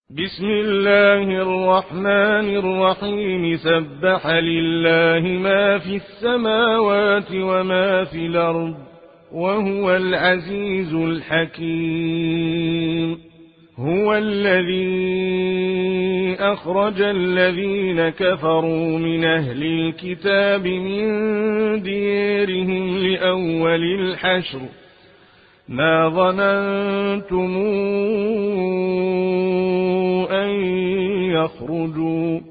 بسم الله الرحمن الرحيم. سبح لله ما في السماوات وما في الأرض وهو العزيز الحكيم. هو الذي أخرج الذين كفروا من أهل الكتاب من ديارهم لأول الحشر ما ظننتم أن يخرجوا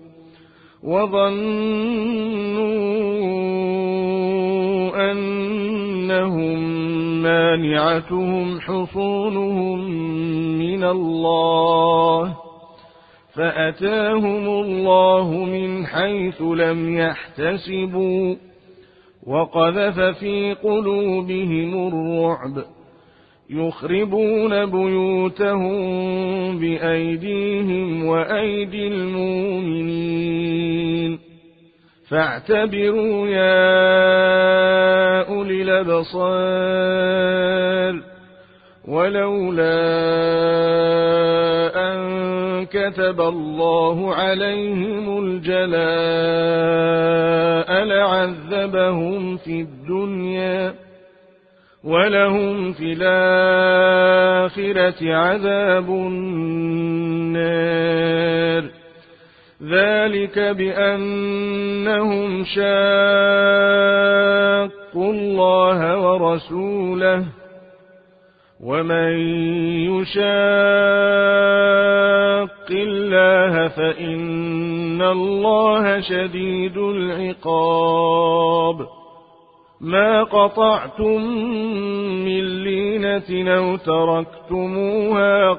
وظنوا أنهم مانعتهم حصونهم من الله فأتاهم الله من حيث لم يحتسبوا وقذف في قلوبهم الرعب يخربون بيوتهم بأيديهم وأيدي المؤمنين فاعتبروا يا أولي الأبصار. ولولا أن كتب الله عليهم الجلاء لعذبهم في الدنيا ولهم في الآخرة عذاب النار. ذلك بأنهم شاقوا الله ورسوله ومن يشاق الله فإن الله شديد العقاب. ما قطعتم من لينة أو تركتموها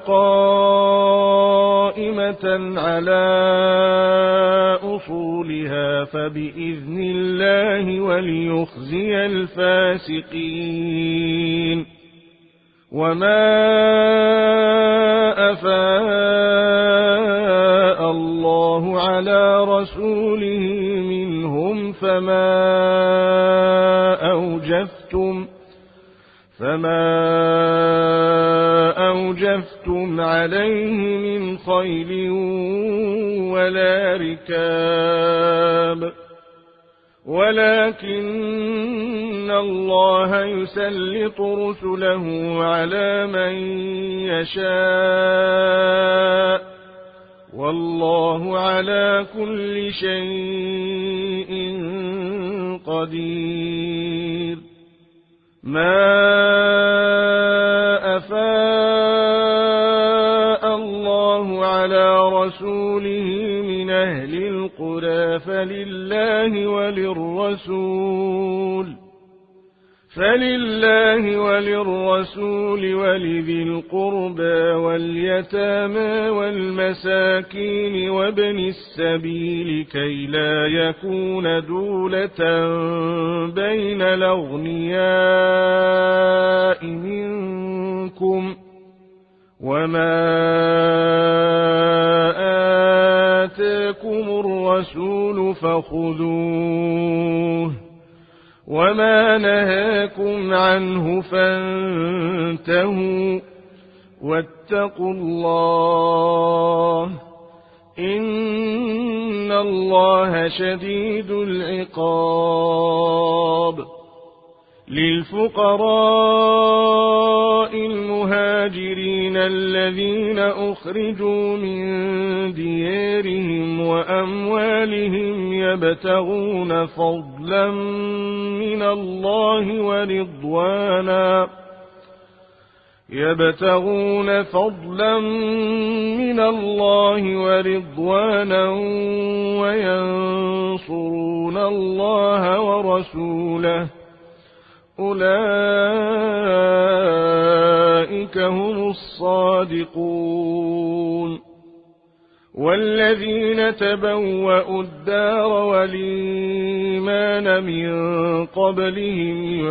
قائمة على أصولها فبإذن الله وليخزي الفاسقين. وما أفاء الله على رسوله منهم فما أوجفتم عليه من خيل ولا ركاب ولكن الله يسلط رسله على من يشاء والله على كل شيء قدير. ما أفاء الله على رسوله من أهل القرى فلله وللرسول ولذي القربى واليتامى والمساكين وابن السبيل كي لا يكون دولة بين الأغنياء منكم وما آتاكم الرسول فخذوه وما نهاكم عنه فانتهوا واتقوا الله إن الله شديد العقاب. للفقراء المهاجرين الذين أخرجوا من ديارهم وأموالهم يبتغون فضلا من الله ورضوانا وينصرون الله ورسوله أولئك هم الصادقون. والذين تبوأوا الدار والإيمان من قبلهم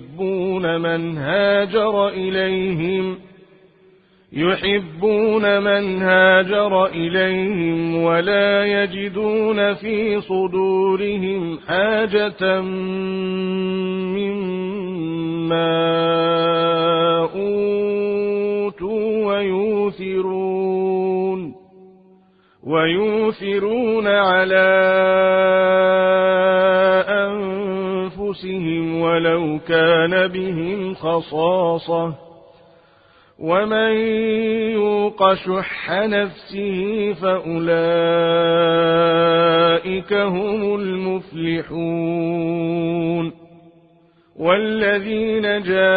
يحبون من هاجر إليهم ولا يجدون في صدورهم حاجة مما أوتوا ويؤثرون ويؤثرون على أنفسهم ولو كان بهم خصاصة ومن يوق شح نفسه فأولئك هم المفلحون والذين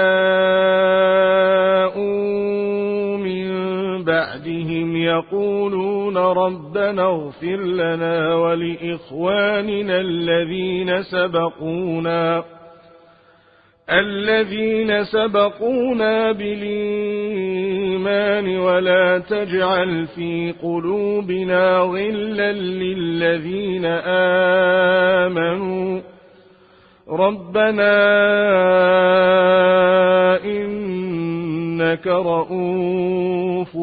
جاءوا من بعدهم يقولون ربنا اغفر لنا ولإخواننا الذين سبقونا بالإيمان ولا تجعل في قلوبنا غلا للذين آمنوا ربنا إنك رؤوف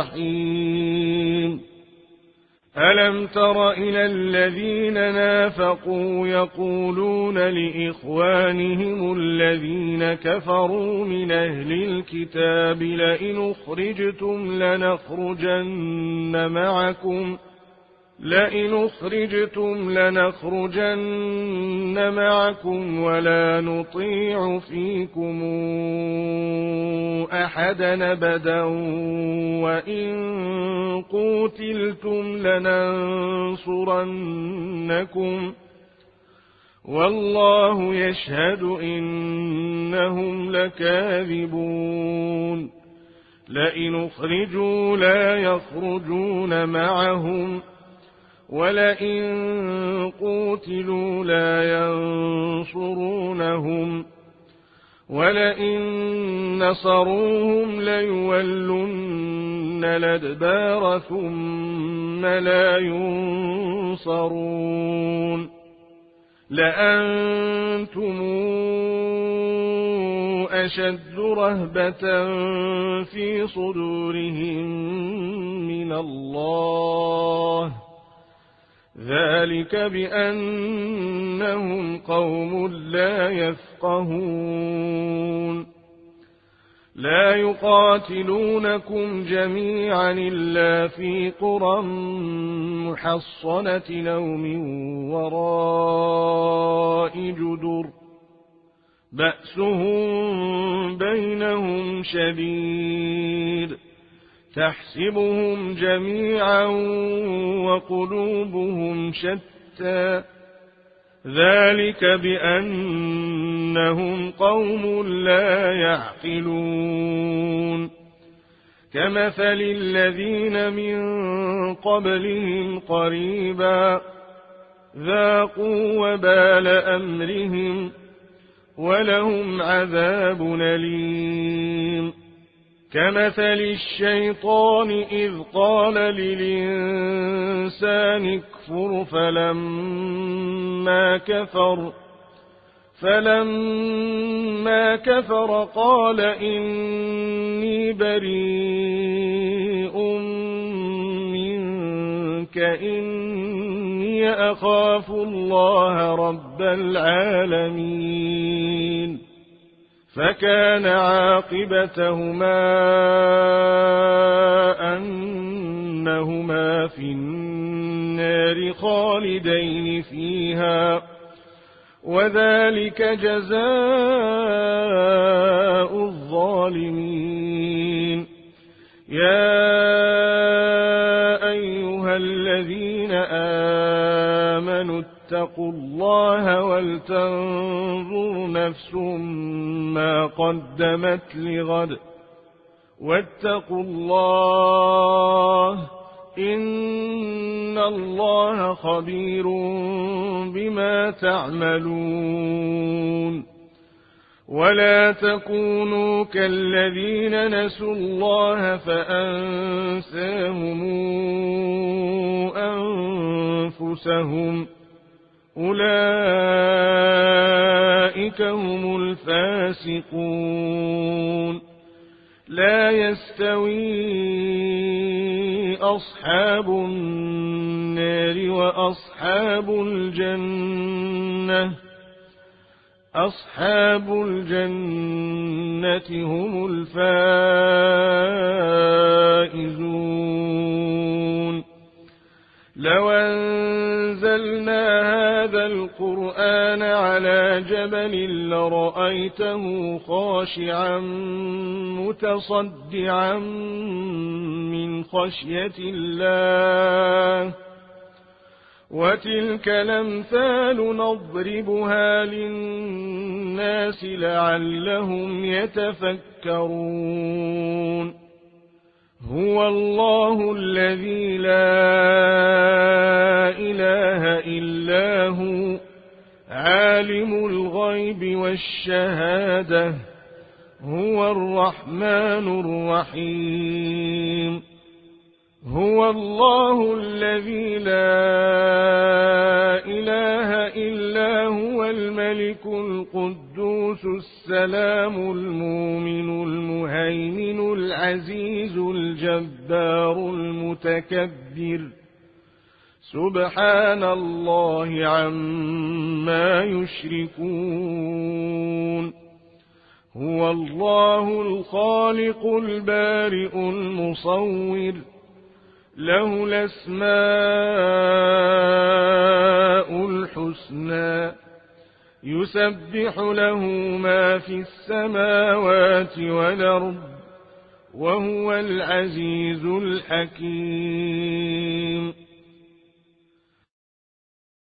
رحيم ألم تر إلى الذين نافقوا يقولون لإخوانهم الذين كفروا من أهل الكتاب لئن أخرجتم لنخرجن معكم ولا نطيع فيكم أحدا أبدا وإن قوتلتم لننصرنكم والله يشهد إنهم لكاذبون لئن أخرجوا لا يخرجون معهم ولئن قوتلوا لا ينصرونهم ولئن نصروهم ليولن الأدبار ثم لا ينصرون لأنتم أشد رهبة في صدورهم من الله ذلك بأنهم قوم لا يفقهون لا يقاتلونكم جميعا إلا في قرى محصنة أو من وراء جدر بأسهم بينهم شديد تحسبهم جميعا وقلوبهم شتى ذلك بأنهم قوم لا يعقلون كمثل الذين من قبلهم قريبا ذاقوا وبال أمرهم ولهم عذاب أليم كمثل الشيطان إذ قال للإنسان اكفر فلما كفر قال إني بريء منك إني أخاف الله رب العالمين فكان عاقبتهما أنهما في النار خالدين فيها وذلك جزاء الظالمين يا أيها الذين آمنوا اتقوا الله ولتنظر نفس ما قدمت لغد واتقوا الله إن الله خبير بما تعملون ولا تكونوا كالذين نسوا الله فأنساهم أنفسهم أولئك هم الفاسقون لا يستوي أصحاب النار وأصحاب الجنة أصحاب الجنة هم الفائزون لو أنزلنا هذا القرآن على جبل لرأيته خاشعا متصدعا من خشية الله وتلك الأمثال نضربها للناس لعلهم يتفكرون هو الله الذي لا إله إلا هو عالم الغيب والشهادة هو الرحمن الرحيم هو الله الذي لا إله إلا هو الملك القدوس السلام المؤمن المهيمن العزيز الجبار المتكبر سبحان الله عما يشركون هو الله الخالق البارئ المصور له الأسماء الحسنى يسبح له ما في السماوات والأرض وهو العزيز الحكيم